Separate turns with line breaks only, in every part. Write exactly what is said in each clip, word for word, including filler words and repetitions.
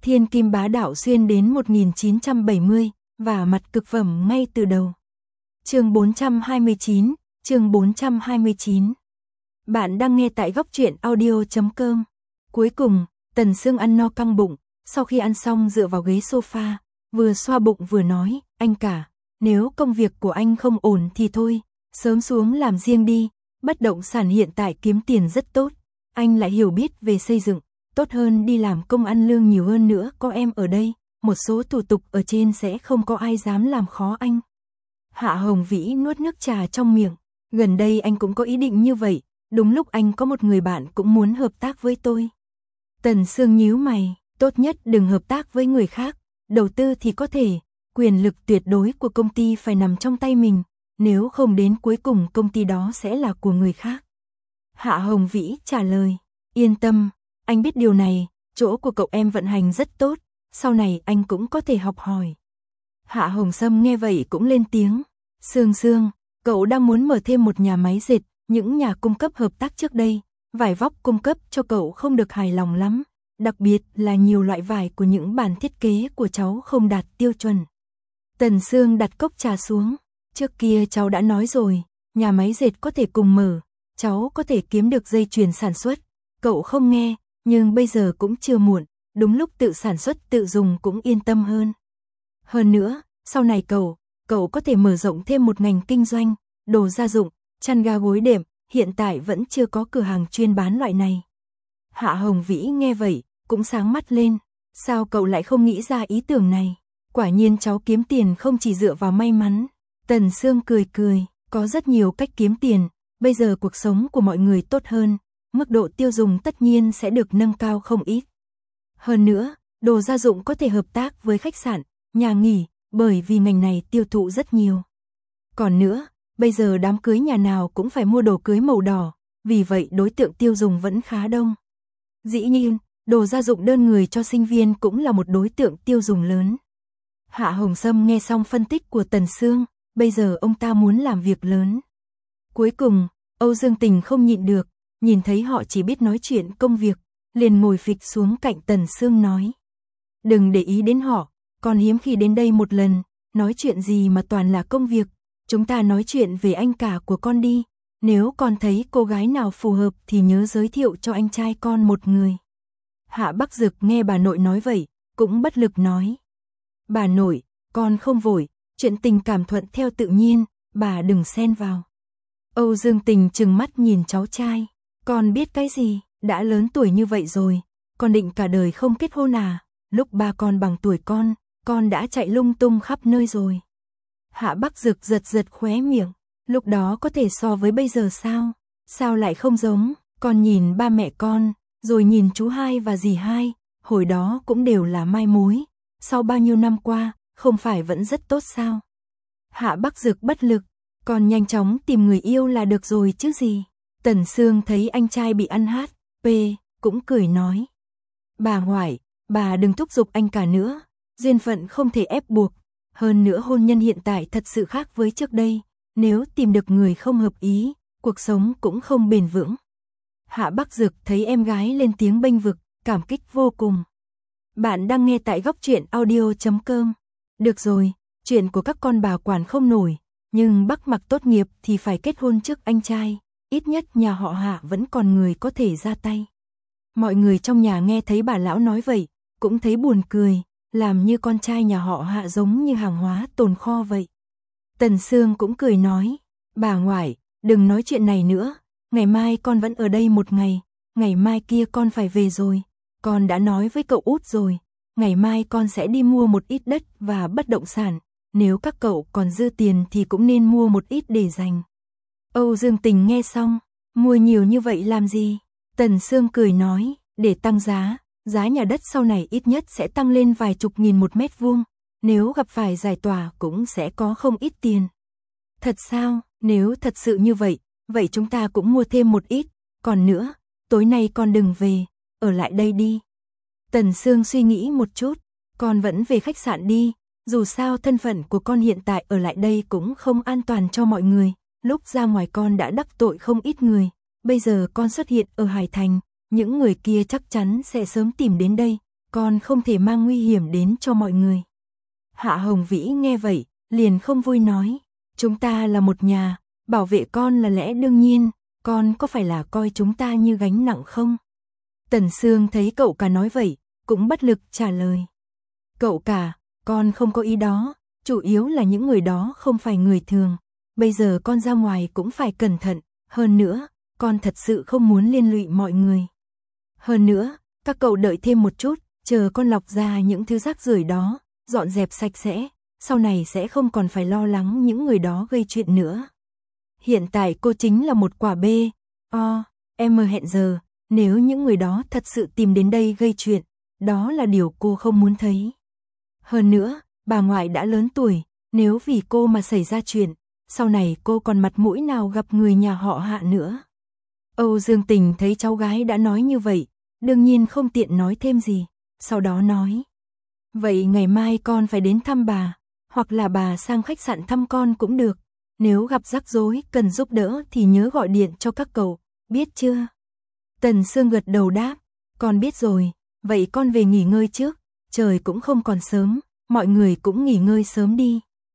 Thiên kim bá đạo xuyên đến một nghìn chín trăm bảy mươi, và mặt cực phẩm ngay từ đầu. Chương bốn trăm hai mươi chín, chương bốn trăm hai mươi chín. Bạn đang nghe tại góc truyện audio chấm com. Cuối cùng, Tần Sương ăn no căng bụng, sau khi ăn xong dựa vào ghế sofa, vừa xoa bụng vừa nói, anh cả, nếu công việc của anh không ổn thì thôi, sớm xuống làm riêng đi, bất động sản hiện tại kiếm tiền rất tốt, anh lại hiểu biết về xây dựng, tốt hơn đi làm công ăn lương nhiều hơn nữa, có em ở đây, một số thủ tục ở trên sẽ không có ai dám làm khó anh. Hạ Hồng Vĩ nuốt nước trà trong miệng, gần đây anh cũng có ý định như vậy, đúng lúc anh có một người bạn cũng muốn hợp tác với tôi. Tần Sương nhíu mày, tốt nhất đừng hợp tác với người khác, đầu tư thì có thể, quyền lực tuyệt đối của công ty phải nằm trong tay mình, nếu không đến cuối cùng công ty đó sẽ là của người khác. Hạ Hồng Vĩ trả lời, yên tâm, anh biết điều này, chỗ của cậu em vận hành rất tốt, sau này anh cũng có thể học hỏi. Hạ Hồng Sâm nghe vậy cũng lên tiếng, Sương Sương, cậu đang muốn mở thêm một nhà máy dệt, những nhà cung cấp hợp tác trước đây, vải vóc cung cấp cho cậu không được hài lòng lắm, đặc biệt là nhiều loại vải của những bản thiết kế của cháu không đạt tiêu chuẩn. Tần Sương đặt cốc trà xuống, trước kia cháu đã nói rồi, nhà máy dệt có thể cùng mở, cháu có thể kiếm được dây chuyền sản xuất, cậu không nghe, nhưng bây giờ cũng chưa muộn, đúng lúc tự sản xuất tự dùng cũng yên tâm hơn. Hơn nữa, sau này cậu, cậu có thể mở rộng thêm một ngành kinh doanh, đồ gia dụng, chăn ga gối đệm, hiện tại vẫn chưa có cửa hàng chuyên bán loại này. Hạ Hồng Vĩ nghe vậy, cũng sáng mắt lên, sao cậu lại không nghĩ ra ý tưởng này? Quả nhiên cháu kiếm tiền không chỉ dựa vào may mắn. Tần Sương cười cười, có rất nhiều cách kiếm tiền, bây giờ cuộc sống của mọi người tốt hơn, mức độ tiêu dùng tất nhiên sẽ được nâng cao không ít. Hơn nữa, đồ gia dụng có thể hợp tác với khách sạn, nhà nghỉ, bởi vì ngành này tiêu thụ rất nhiều. Còn nữa, bây giờ đám cưới nhà nào cũng phải mua đồ cưới màu đỏ, vì vậy đối tượng tiêu dùng vẫn khá đông. Dĩ nhiên, đồ gia dụng đơn người cho sinh viên cũng là một đối tượng tiêu dùng lớn. Hạ Hồng Sâm nghe xong phân tích của Tần Sương, bây giờ ông ta muốn làm việc lớn. Cuối cùng, Âu Dương Tình không nhịn được, nhìn thấy họ chỉ biết nói chuyện công việc, liền ngồi phịch xuống cạnh Tần Sương nói. Đừng để ý đến họ, con hiếm khi đến đây một lần, nói chuyện gì mà toàn là công việc, chúng ta nói chuyện về anh cả của con đi, nếu con thấy cô gái nào phù hợp thì nhớ giới thiệu cho anh trai con một người. Hạ Bắc Dực nghe bà nội nói vậy, cũng bất lực nói. Bà nội, con không vội, chuyện tình cảm thuận theo tự nhiên, bà đừng xen vào. Âu Dương Tình trừng mắt nhìn cháu trai, con biết cái gì, đã lớn tuổi như vậy rồi, con định cả đời không kết hôn à, lúc ba con bằng tuổi con, con đã chạy lung tung khắp nơi rồi. Hạ Bắc Dực giật giật khóe miệng, lúc đó có thể so với bây giờ sao, sao lại không giống, con nhìn ba mẹ con, rồi nhìn chú hai và dì hai, hồi đó cũng đều là mai mối, sau bao nhiêu năm qua, không phải vẫn rất tốt sao. Hạ Bắc Dực bất lực, con nhanh chóng tìm người yêu là được rồi chứ gì. Tần Sương thấy anh trai bị ăn hát, p, cũng cười nói. Bà ngoại, bà đừng thúc giục anh cả nữa, duyên phận không thể ép buộc, hơn nữa hôn nhân hiện tại thật sự khác với trước đây, nếu tìm được người không hợp ý, cuộc sống cũng không bền vững. Hạ Bắc Dực thấy em gái lên tiếng bênh vực, cảm kích vô cùng. Bạn đang nghe tại góc truyện audio chấm com. Được rồi, chuyện của các con bà quản không nổi, nhưng Bắc Mặc tốt nghiệp thì phải kết hôn trước anh trai, ít nhất nhà họ Hạ vẫn còn người có thể ra tay. Mọi người trong nhà nghe thấy bà lão nói vậy, cũng thấy buồn cười, làm như con trai nhà họ Hạ giống như hàng hóa tồn kho vậy. Tần Sương cũng cười nói, bà ngoại, đừng nói chuyện này nữa, ngày mai con vẫn ở đây một ngày, ngày mai kia con phải về rồi, con đã nói với cậu út rồi, ngày mai con sẽ đi mua một ít đất và bất động sản, nếu các cậu còn dư tiền thì cũng nên mua một ít để dành. Âu Dương Tình nghe xong, mua nhiều như vậy làm gì? Tần Sương cười nói, để tăng giá, giá nhà đất sau này ít nhất sẽ tăng lên vài chục nghìn một mét vuông, nếu gặp phải giải tỏa cũng sẽ có không ít tiền. Thật sao, nếu thật sự như vậy, vậy chúng ta cũng mua thêm một ít, còn nữa, tối nay con đừng về, ở lại đây đi. Tần Sương suy nghĩ một chút, con vẫn về khách sạn đi, dù sao thân phận của con hiện tại ở lại đây cũng không an toàn cho mọi người, lúc ra ngoài con đã đắc tội không ít người, bây giờ con xuất hiện ở Hải Thành, những người kia chắc chắn sẽ sớm tìm đến đây, con không thể mang nguy hiểm đến cho mọi người. Hạ Hồng Vĩ nghe vậy, liền không vui nói, chúng ta là một nhà, bảo vệ con là lẽ đương nhiên, con có phải là coi chúng ta như gánh nặng không? Tần Sương thấy cậu cả nói vậy, cũng bất lực trả lời. Cậu cả, con không có ý đó, chủ yếu là những người đó không phải người thường, bây giờ con ra ngoài cũng phải cẩn thận, hơn nữa, con thật sự không muốn liên lụy mọi người. Hơn nữa, các cậu đợi thêm một chút, chờ con lọc ra những thứ rác rưởi đó, dọn dẹp sạch sẽ, sau này sẽ không còn phải lo lắng những người đó gây chuyện nữa. Hiện tại cô chính là một quả bê, o, em hẹn giờ, nếu những người đó thật sự tìm đến đây gây chuyện, đó là điều cô không muốn thấy. Hơn nữa, bà ngoại đã lớn tuổi, nếu vì cô mà xảy ra chuyện, sau này cô còn mặt mũi nào gặp người nhà họ Hạ nữa. Âu Dương Tình thấy cháu gái đã nói như vậy, đương nhiên không tiện nói thêm gì, sau đó nói. Vậy ngày mai con phải đến thăm bà, hoặc là bà sang khách sạn thăm con cũng được, nếu gặp rắc rối cần giúp đỡ thì nhớ gọi điện cho các cậu, biết chưa? Tần Sương gật đầu đáp, con biết rồi, vậy con về nghỉ ngơi trước, trời cũng không còn sớm, mọi người cũng nghỉ ngơi sớm đi.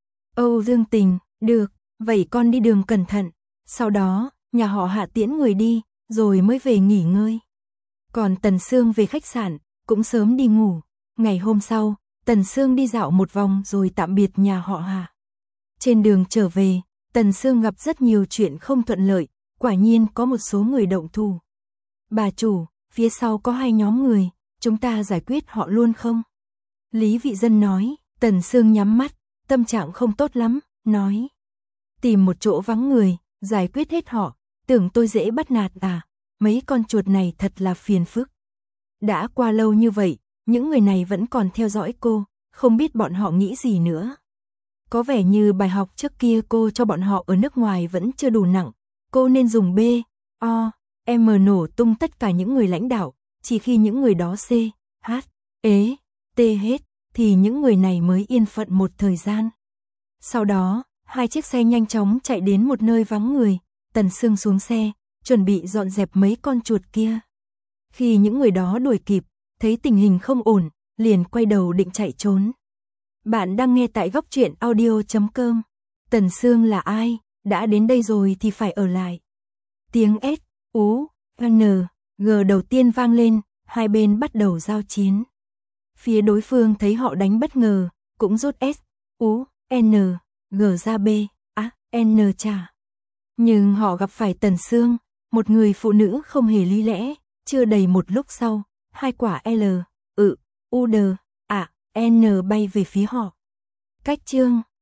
Âu Dương Tình, được, vậy con đi đường cẩn thận, sau đó, nhà họ Hạ tiễn người đi, rồi mới về nghỉ ngơi. Còn Tần Sương về khách sạn, cũng sớm đi ngủ. Ngày hôm sau, Tần Sương đi dạo một vòng rồi tạm biệt nhà họ Hạ. Trên đường trở về, Tần Sương gặp rất nhiều chuyện không thuận lợi, quả nhiên có một số người động thủ. Bà chủ, phía sau có hai nhóm người, chúng ta giải quyết họ luôn không? Lý Vị Dân nói. Tần Sương nhắm mắt, tâm trạng không tốt lắm, nói. Tìm một chỗ vắng người, giải quyết hết họ, tưởng tôi dễ bắt nạt à, mấy con chuột này thật là phiền phức. Đã qua lâu như vậy, những người này vẫn còn theo dõi cô, không biết bọn họ nghĩ gì nữa. Có vẻ như bài học trước kia cô cho bọn họ ở nước ngoài vẫn chưa đủ nặng, cô nên dùng B, O, M nổ tung tất cả những người lãnh đạo, chỉ khi những người đó C, H, E, T hết, thì những người này mới yên phận một thời gian. Sau đó, hai chiếc xe nhanh chóng chạy đến một nơi vắng người, Tần Sương xuống xe, chuẩn bị dọn dẹp mấy con chuột kia. Khi những người đó đuổi kịp, thấy tình hình không ổn, liền quay đầu định chạy trốn. Bạn đang nghe tại góc truyện audio chấm com. Tần Sương là ai? Đã đến đây rồi thì phải ở lại. Tiếng S, U, N, G đầu tiên vang lên, hai bên bắt đầu giao chiến. Phía đối phương thấy họ đánh bất ngờ, cũng rút S, U, N, G ra B, A, N trả. Nhưng họ gặp phải Tần Sương, một người phụ nữ không hề lý lẽ, chưa đầy một lúc sau, hai quả L, ự, U, D, A, N bay về phía họ. Cách chương